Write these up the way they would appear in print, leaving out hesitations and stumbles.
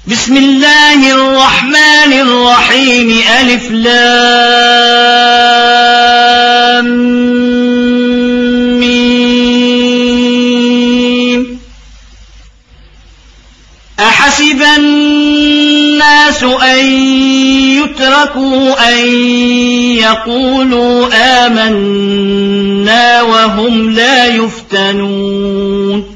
بسم الله الرحمن الرحيم ألف لام ميم. أحسب الناس أن يتركوا أن يقولوا آمنا وهم لا يفتنون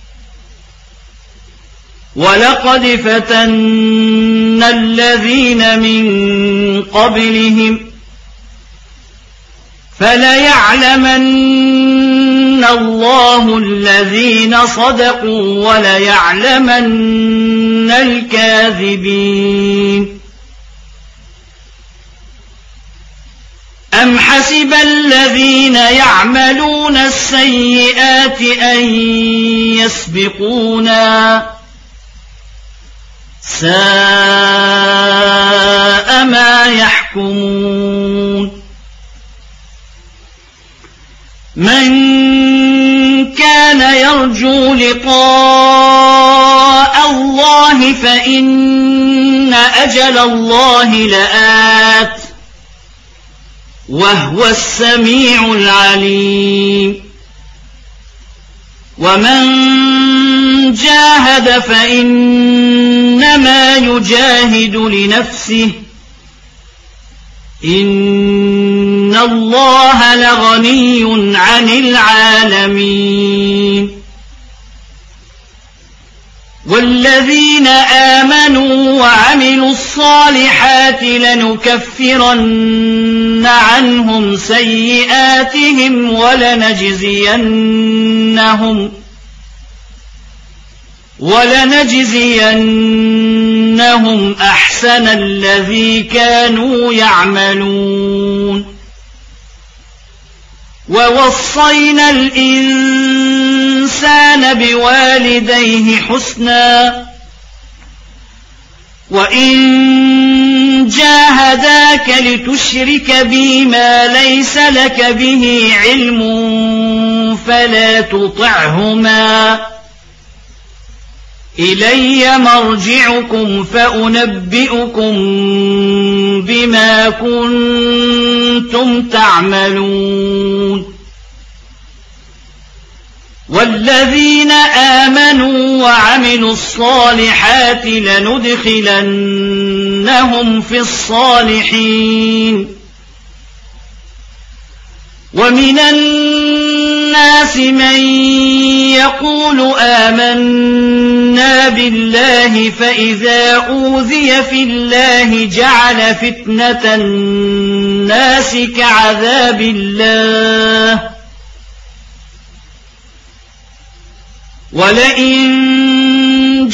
ولقد فتنا الذين من قبلهم فليعلمن الله الذين صدقوا وليعلمن الكاذبين. أم حسب الذين يعملون السيئات أن يسبقونا ساء ما يحكمون. من كان يرجو لقاء الله فإن أجل الله لآت وهو السميع العليم. ومن جاهد فإنما يجاهد لنفسه إن الله لغني عن العالمين. والذين آمنوا وعملوا الصالحات لنكفرن عنهم سيئاتهم ولنجزينهم أحسن الذي كانوا يعملون. ووصينا الإنسان بوالديه حسنا وإن جاهداك لتشرك بي ما ليس لك به علم فلا تطعهما إلي مرجعكم فأنبئكم بما كنتم تعملون. والذين آمنوا وعملوا الصالحات لندخلنهم في الصالحين. ومن الناس من يقول آمنا بالله فإذا أوذي في الله جعل فتنة الناس كعذاب الله ولئن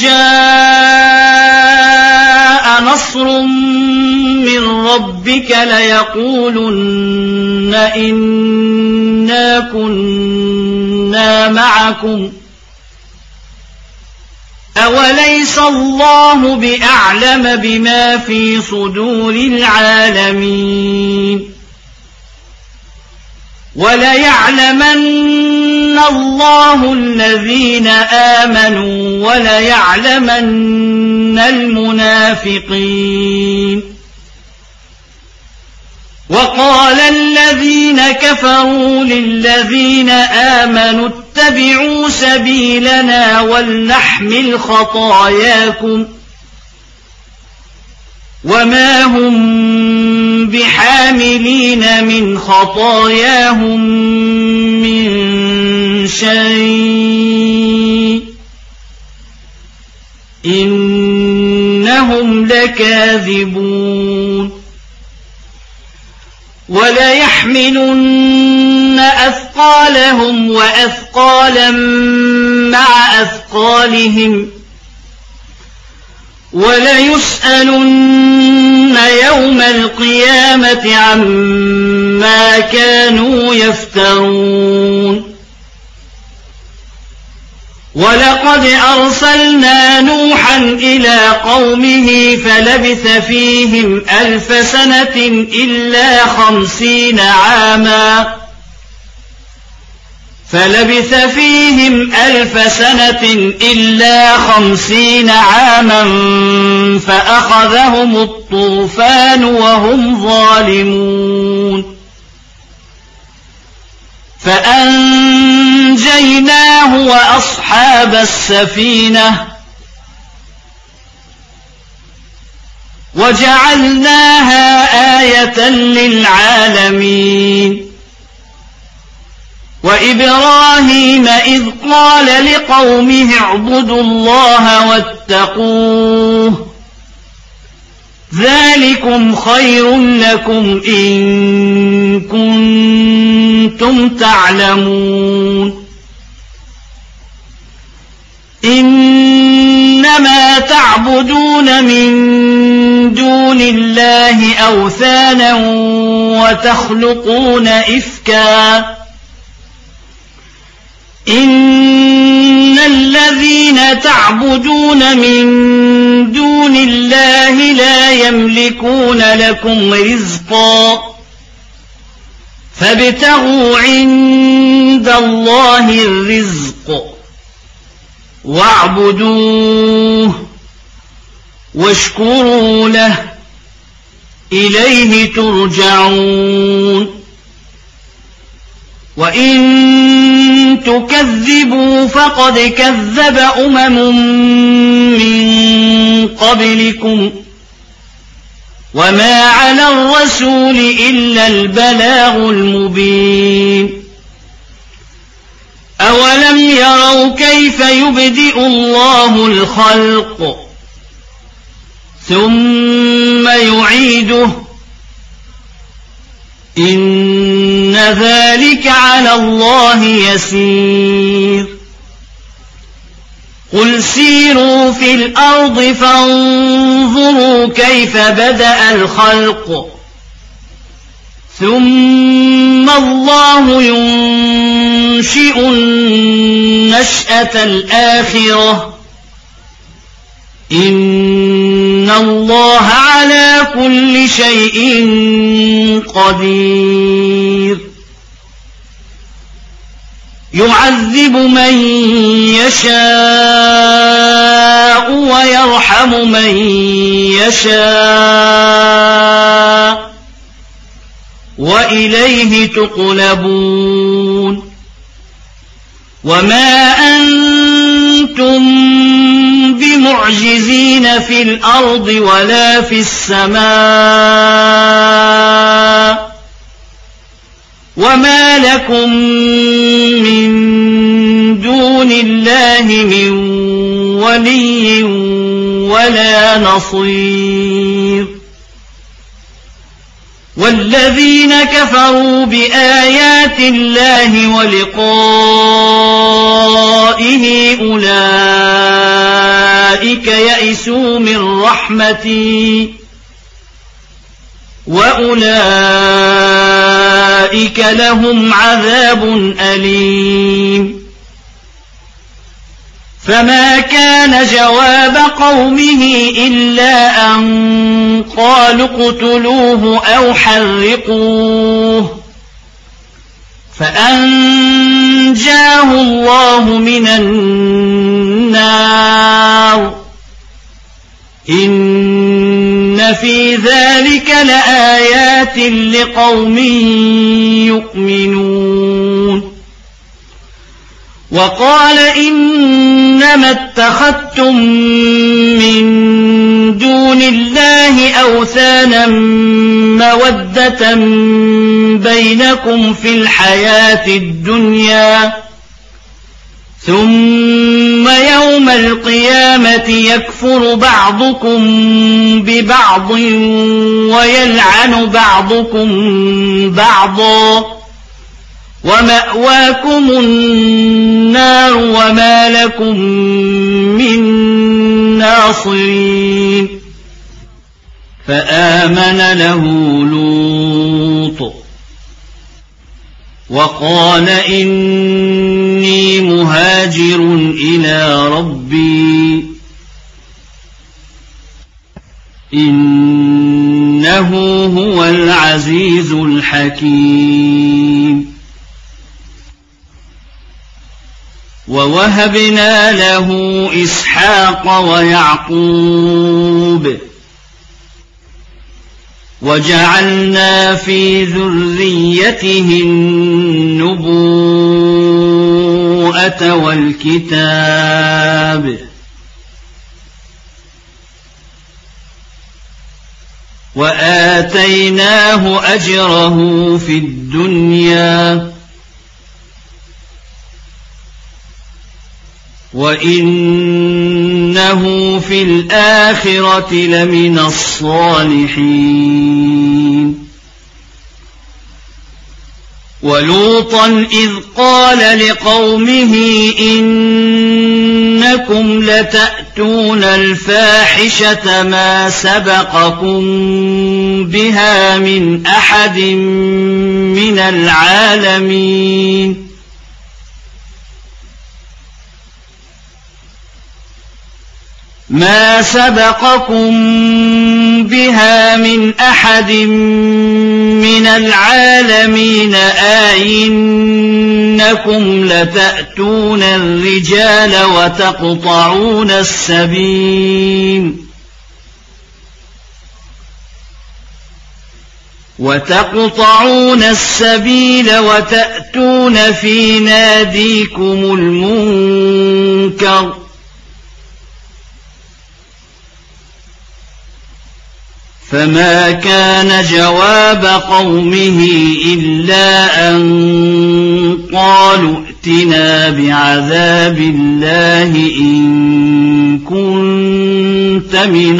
جاء نصر من ربك ليقولن إنا كنا معكم أوليس الله بأعلم بما في صدور العالمين. وليعلمن الله الذين آمنوا وليعلمن المنافقين. وقال الذين كفروا للذين آمنوا اتبعوا سبيلنا ولنحمل خطاياكم وما هم بحاملين من خطاياهم من شيء إنهم لكاذبون. وليحملن أثقالهم وأثقالا مع أثقالهم وليسألن يوم القيامة عما كانوا يفترون. ولقد أرسلنا نوحا إلى قومه فلبث فيهم 1000 سنة إلا 50 عاما فلبث فيهم 1000 سنة إلا 50 عاما فأخذهم الطوفان وهم ظالمون فأنجيناه وأصحاب السفينة وجعلناها آية للعالمين وإبراهيم إذ قال لقومه اعبدوا الله واتقوه ذلكم خير لكم إن كنتم تعلمون إنما تعبدون من دون الله أوثانا وتخلقون إفكا إن الذين تعبدون من دون الله لا يملكون لكم رزقا فابتغوا عند الله الرزق واعبدوه واشكروا له إليه ترجعون وإن تكذبوا فقد كذب من قبلكم وما على الرسول إلا البلاغ المبين أولم يروا كيف يبدئ الله الخلق ثم يعيده إن ذلك على الله يسير قل سيروا في الأرض فانظروا كيف بدأ الخلق ثم الله ينشئ النشأة الآخرة إن الله على كل شيء قدير يعذب من يشاء ويرحم من يشاء وإليه تقلبون وما أنتم بمعجزين في الأرض ولا في السماء وما لكم من دون الله من ولي ولا نصير والذين كفروا بآيات الله ولقائه أولئك يئسوا من رحمتي وأولئك لهم عذاب أليم فما كان جواب قومه إلا أن قالوا اقتلوه أو حرقوه فأنجاه الله من النار إن في ذلك لآيات لقوم يؤمنون وقال إنما اتخذتم من دون الله أوثانا مودة بينكم في الحياة الدنيا ثم يوم القيامة يكفر بعضكم ببعض ويلعن بعضكم بعضا ومأواكم النار وما لكم من ناصرين فآمن له لوط وقال إني مهاجر إلى ربي إنه هو العزيز الحكيم ووهبنا له إسحاق ويعقوب وجعلنا في ذريته النبوءة والكتاب وآتيناه أجره في الدنيا وإنه في الآخرة لمن الصالحين ولوطا إذ قال لقومه إنكم لتأتون الفاحشة ما سبقكم بها من أحد من العالمين ما سبقكم بها من أحد من العالمين أئنكم لتأتون الرجال وتقطعون السبيل وتأتون في ناديكم المنكر فما كان جواب قومه إلا أن قالوا ائتنا بعذاب الله إن كنت من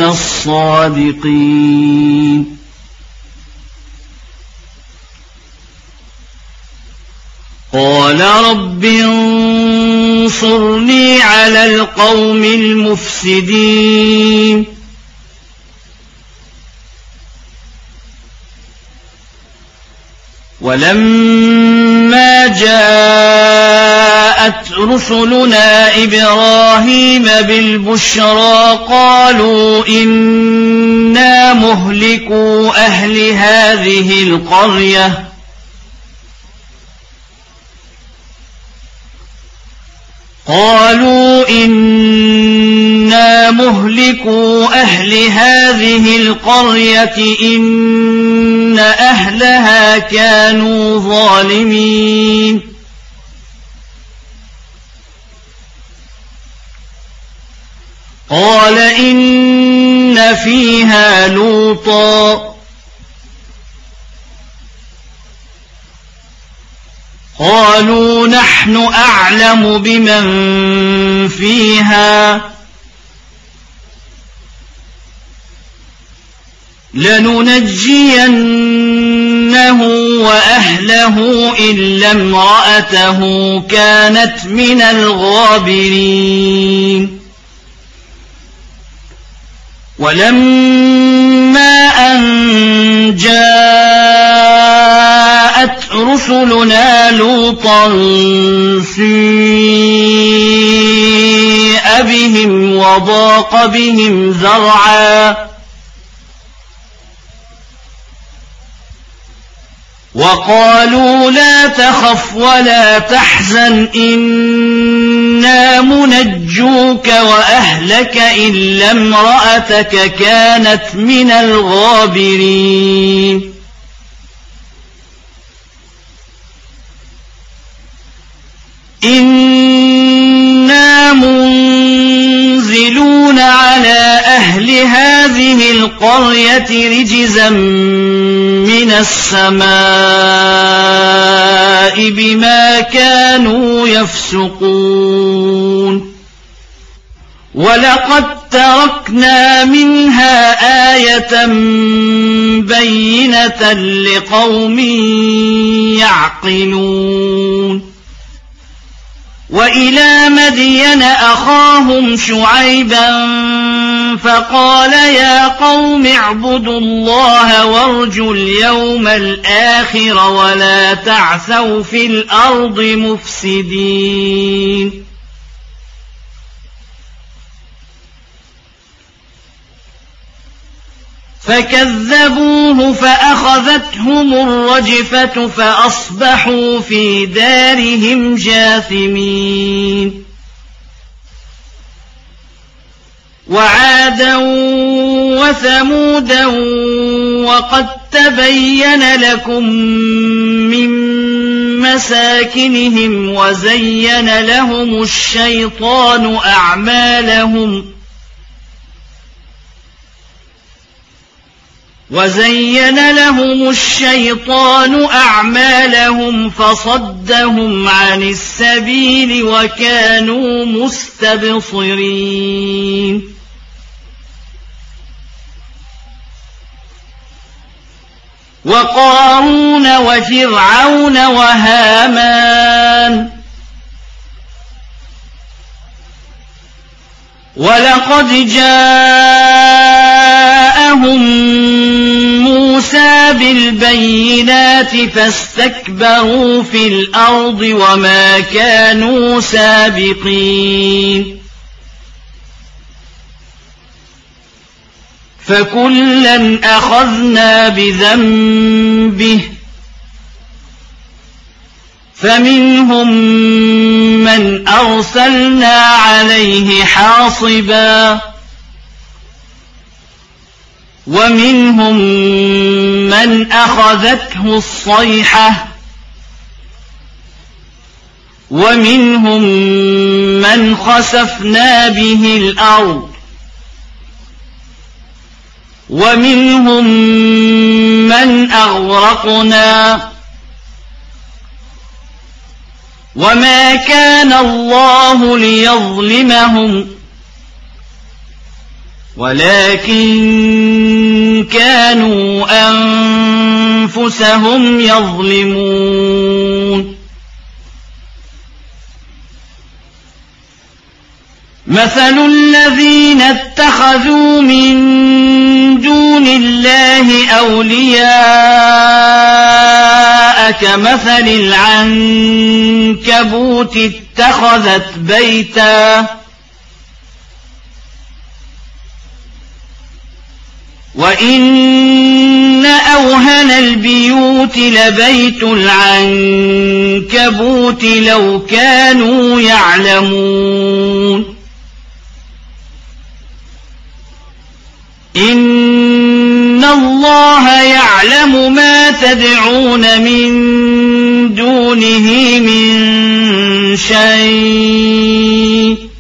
الصادقين قال رب انصرني على القوم المفسدين ولما جاءت رسلنا إبراهيم بالبشرى قالوا إنا مهلكو أهل هذه القرية إن أهلها كانوا ظالمين قال إن فيها لوطا قالوا نحن أعلم بمن فيها لننجينه وأهله إلا امرأته كانت من الغابرين ولما أن جاءت رسلنا لوطا سيء بهم وضاق بهم ذرعا وقالوا لا تخف ولا تحزن إنا منجوك وأهلك إلا امرأتك كانت من الغابرين إنا منزلون على أهل هذه القرية رجزا من السماء بما كانوا يفسقون ولقد تركنا منها آية بينة لقوم يعقلون وإلى مدين أخاهم شعيبا فقال يا قوم اعبدوا الله وارجوا اليوم الآخر ولا تعثوا في الأرض مفسدين فكذبوه فأخذتهم الرجفة فأصبحوا في دارهم جاثمين وعادا وثمودا وقد تبين لكم من مساكنهم وزين لهم الشيطان أعمالهم فصدهم عن السبيل وكانوا مستبصرين وقارون وفرعون وهامان ولقد جاءهم موسى بالبينات فاستكبروا في الأرض وما كانوا سابقين فكلا أخذنا بذنبه فمنهم من أرسلنا عليه حاصبا ومنهم من أخذته الصيحة ومنهم من خسفنا به الأرض ومنهم من أغرقنا وما كان الله ليظلمهم ولكن كانوا أنفسهم يظلمون مثل الذين اتخذوا من دون الله أولياء كمثل العنكبوت اتخذت بيتا وإن أوهن البيوت لبيت العنكبوت لو كانوا يعلمون إن الله يعلم ما تدعون من دونه من شيء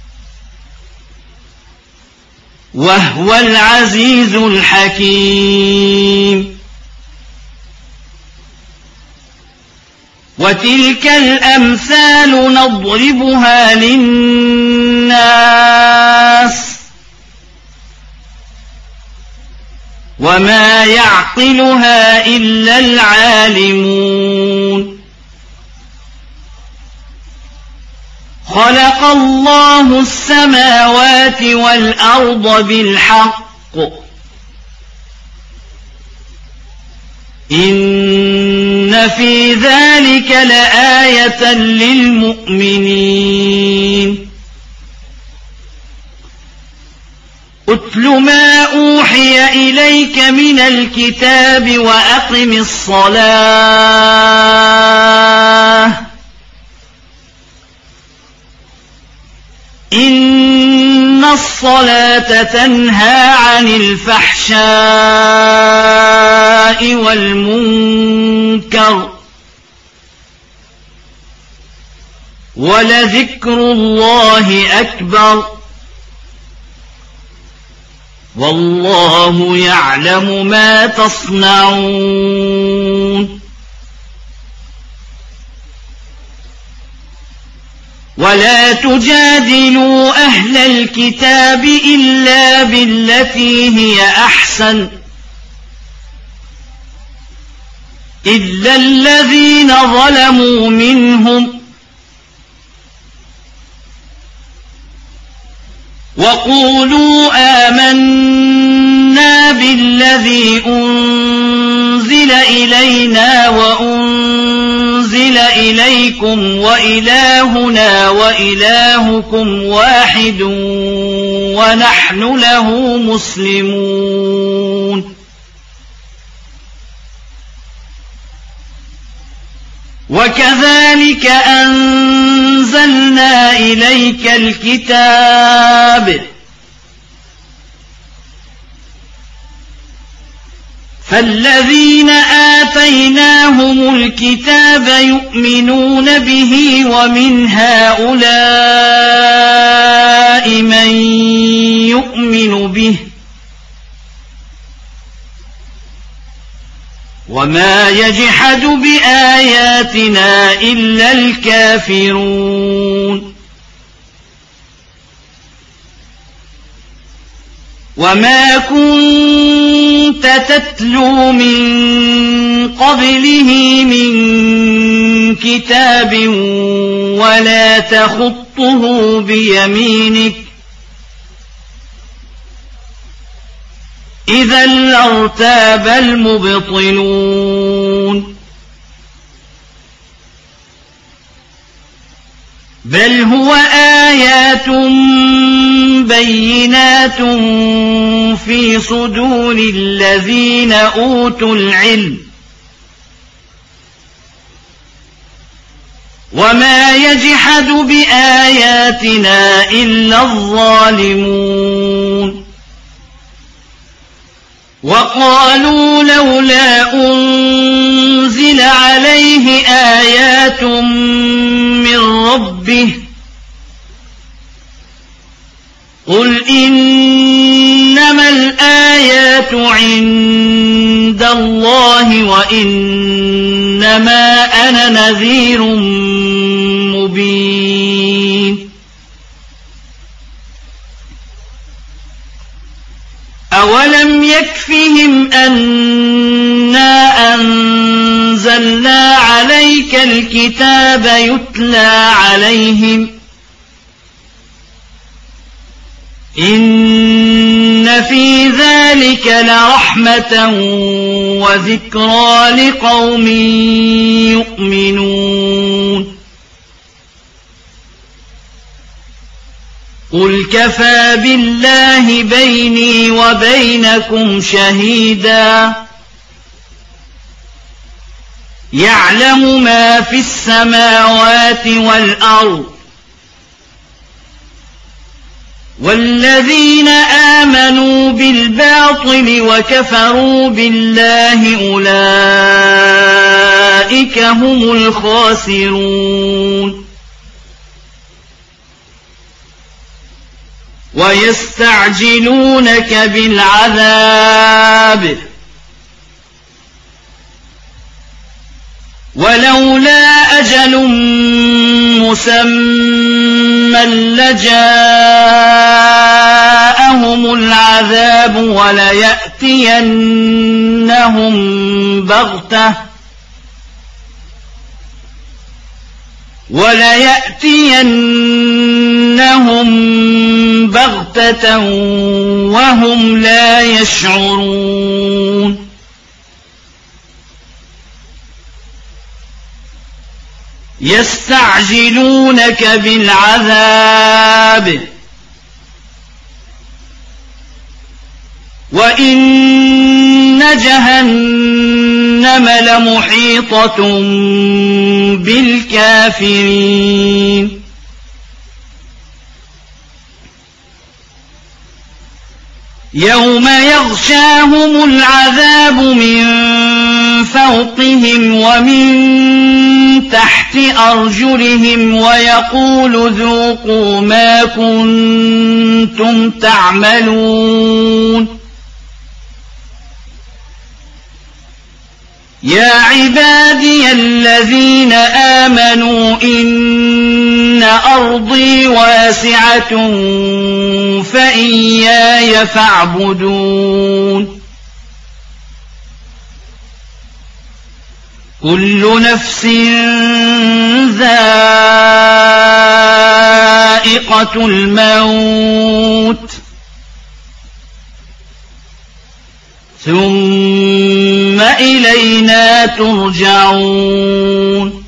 وهو العزيز الحكيم وتلك الأمثال نضربها للناس وما يعقلها إلا العالمون خلق الله السماوات والأرض بالحق إن في ذلك لآية للمؤمنين أتل ما أوحي إليك من الكتاب وأقم الصلاة إن الصلاة تنهى عن الفحشاء والمنكر ولذكر الله أكبر والله يعلم ما تصنعون ولا تجادلوا أهل الكتاب إلا بالتي هي أحسن إلا الذين ظلموا منهم وقولوا آمنا بالذي أنزل إلينا وأنزل إليكم وإلهنا وإلهكم واحد ونحن له مسلمون وكذلك أنزلنا إليك الكتاب فالذين آتيناهم الكتاب يؤمنون به ومن هؤلاء من يؤمن به وما يجحد بآياتنا إلا الكافرون وما كنت تتلو من قبله من كتاب ولا تخطه بيمينك إذا لارتاب المبطلون بل هو آيات بينات في صدور الذين أوتوا العلم وما يجحد بآياتنا إلا الظالمون وقالوا لولا أنزل عليه آيات من ربه قل إنما الآيات عند الله وإنما أنا نذير مبين أولم يكفهم أنا أنزلنا عليك الكتاب يتلى عليهم إن في ذلك لرحمة وذكرى لقوم يؤمنون قل كفى بالله بيني وبينكم شهيدا يعلم ما في السماوات والأرض والذين آمنوا بالباطل وكفروا بالله أولئك هم الخاسرون ويستعجلونك بالعذاب ولولا أجل مسمى لجاءهم العذاب وليأتينهم بغتة وهم لا يشعرون يستعجلونك بالعذاب وإن جهنم لمحيطة بالكافرين يوم يغشاهم العذاب من فوقهم ومن تحت أرجلهم ويقول ذوقوا ما كنتم تعملون يا عبادي الذين آمنوا إن أرضي واسعة فإياي فاعبدون كل نفس ذائقة الموت ثم إلينا ترجعون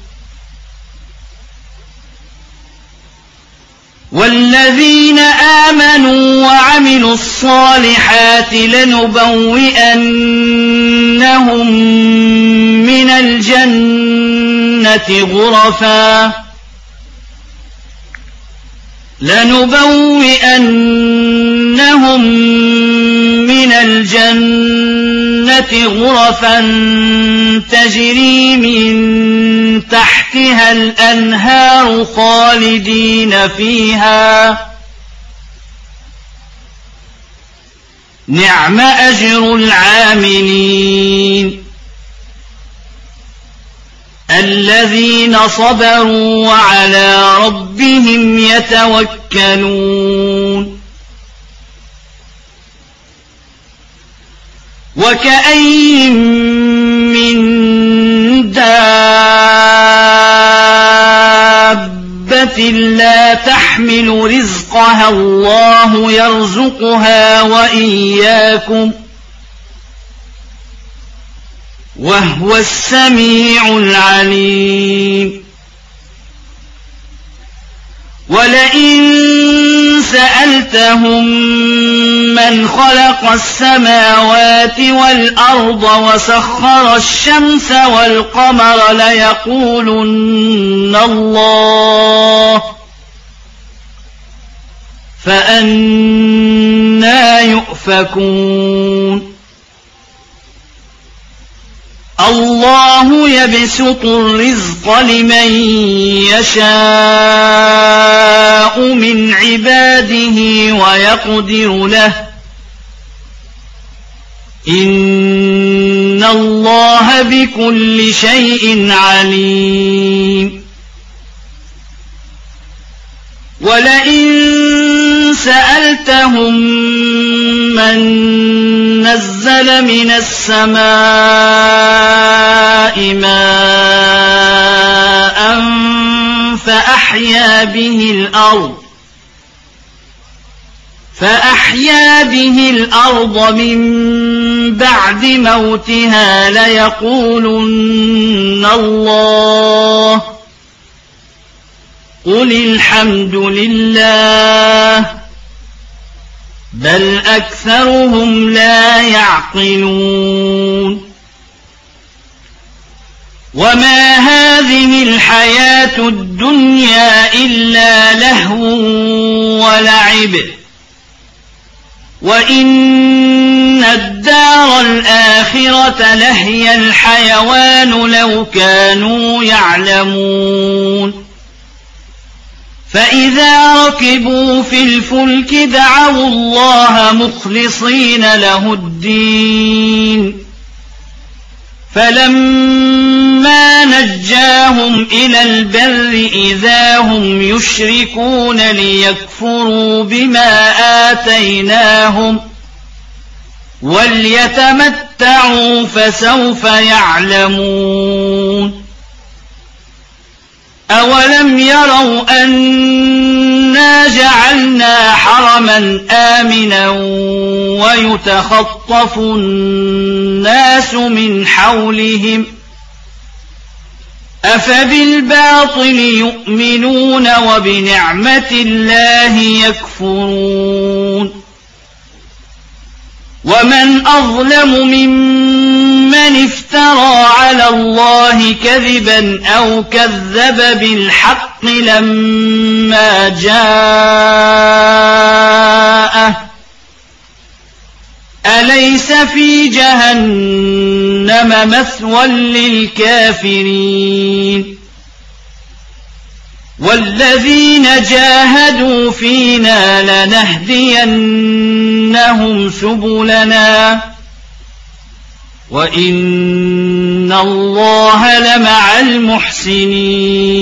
والذين آمنوا وعملوا الصالحات لنبوئنهم من الجنة الجنة غرفا تجري من تحتها الأنهار خالدين فيها نعم أجر العاملين الذين صبروا وعلى ربهم يتوكلون وكأين من دابة لا تحمل رزقها الله يرزقها وإياكم وهو السميع العليم ولئن سألتهم من خلق السماوات والأرض وسخر الشمس والقمر ليقولن الله فأنى يؤفكون الله يبسط الرزق لمن يشاء من عباده ويقدر له إن الله بكل شيء عليم ولئن سألتهم من نزل من السماء ماء فأحيا به الأرض من بعد موتها ليقولن الله قل الحمد لله بل أكثرهم لا يعقلون وما هذه الحياة الدنيا إلا لهو ولعب وإن الدار الآخرة لهي الحيوان لو كانوا يعلمون فإذا ركبوا في الفلك دعوا الله مخلصين له الدين فلما نجاهم إلى البر إذا هم يشركون ليكفروا بما آتيناهم وليتمتعوا فسوف يعلمون أولم يروا أنا جعلنا حرما آمنا ويتخطف الناس من حولهم أفبالباطل يؤمنون وبنعمة الله يكفرون ومن أظلم ممن افترى على الله كذبا أو كذب بالحق لما جاءه أليس في جهنم مثوى للكافرين والذين جاهدوا فينا لنهدينهم سبلنا وإن الله لمع المحسنين